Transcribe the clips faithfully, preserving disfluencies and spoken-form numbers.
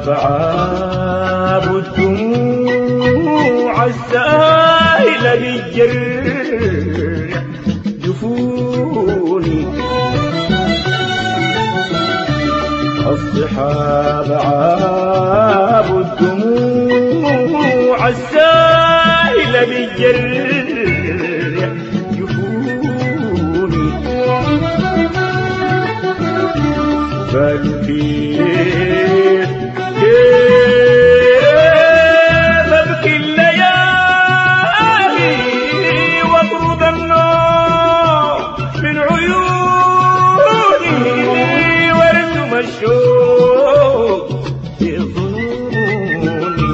بعاب الدموع السائلة بالجرح جفوني الصحاب عاب الدموع السائلة بالجرح جفوني قالوا كيف كيف ابكي الليالي واطرد النوم من عيوني وارسم الشوق في ظنوني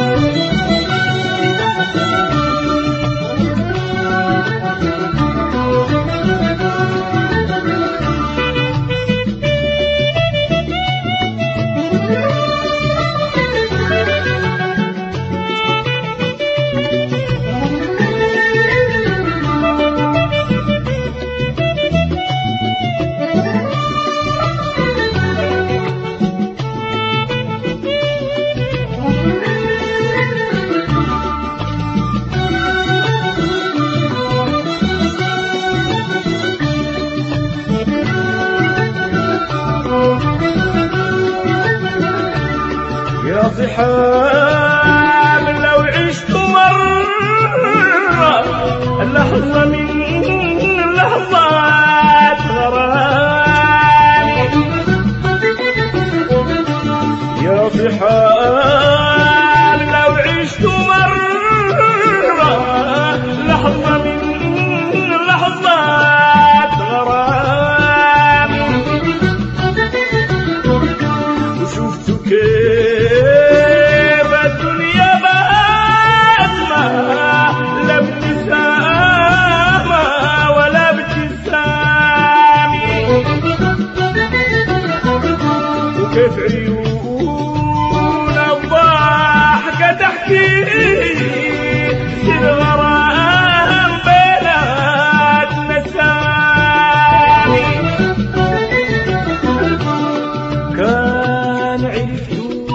يا صحاب لو عشت مرة لحظة من لحظات غرامي يا صحاب لو عشت مرة لحظة من لحظات غرامي وشفت كيف الدنيا بأسمى لا ابتسامة ولا ابتسامي وكيف عيون الضحكة تحكي سر غرام بينات نسامي كان عرفت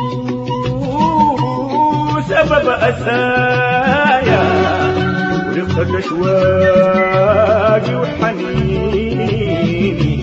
سبب أسايا ورفقة أشواقي وحنيني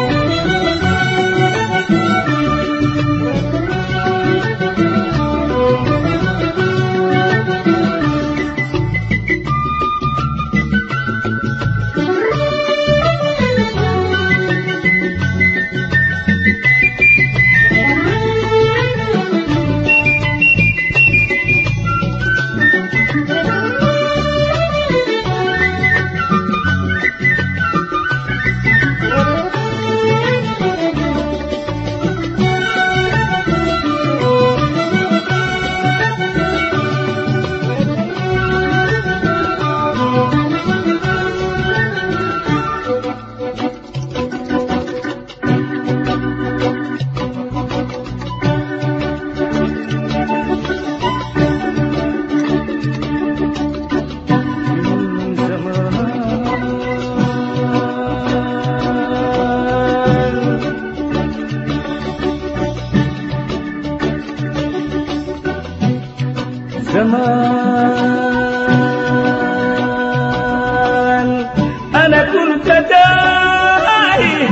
زمان أنا كنت تايه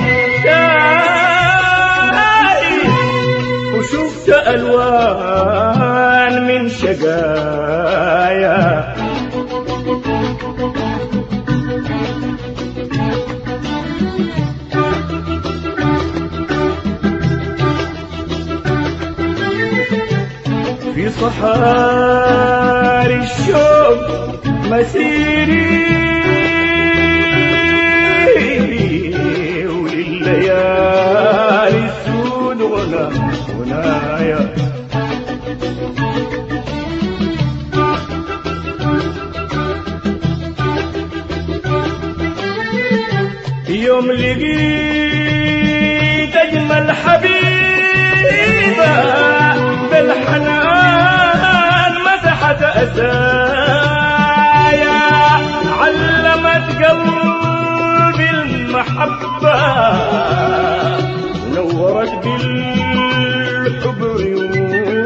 تايه وشفت ألوان من شقايا في صحاري الشوق مسيري ولليالي السود غنى غنايا يوم لقيت أجمل حبيبة بالحنان مسحت أسايا علمت قلبي المحبة نورت بالحب عيوني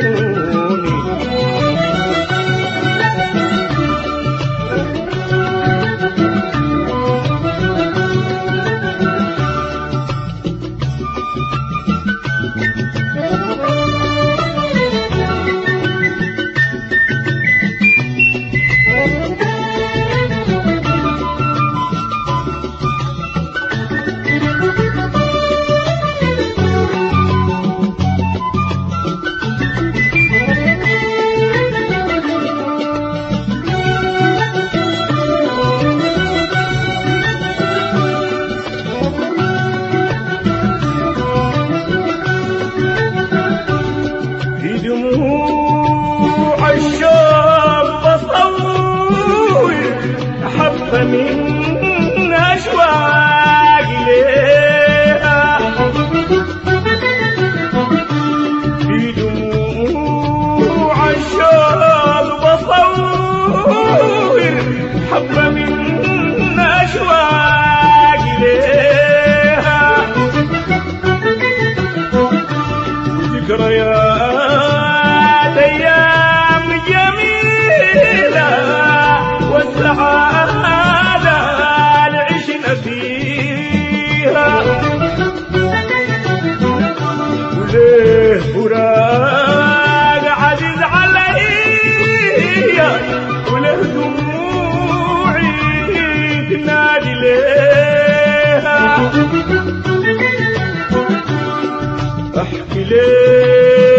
أحكي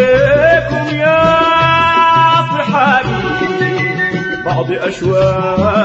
ليكم يا صحابي بعض أشواق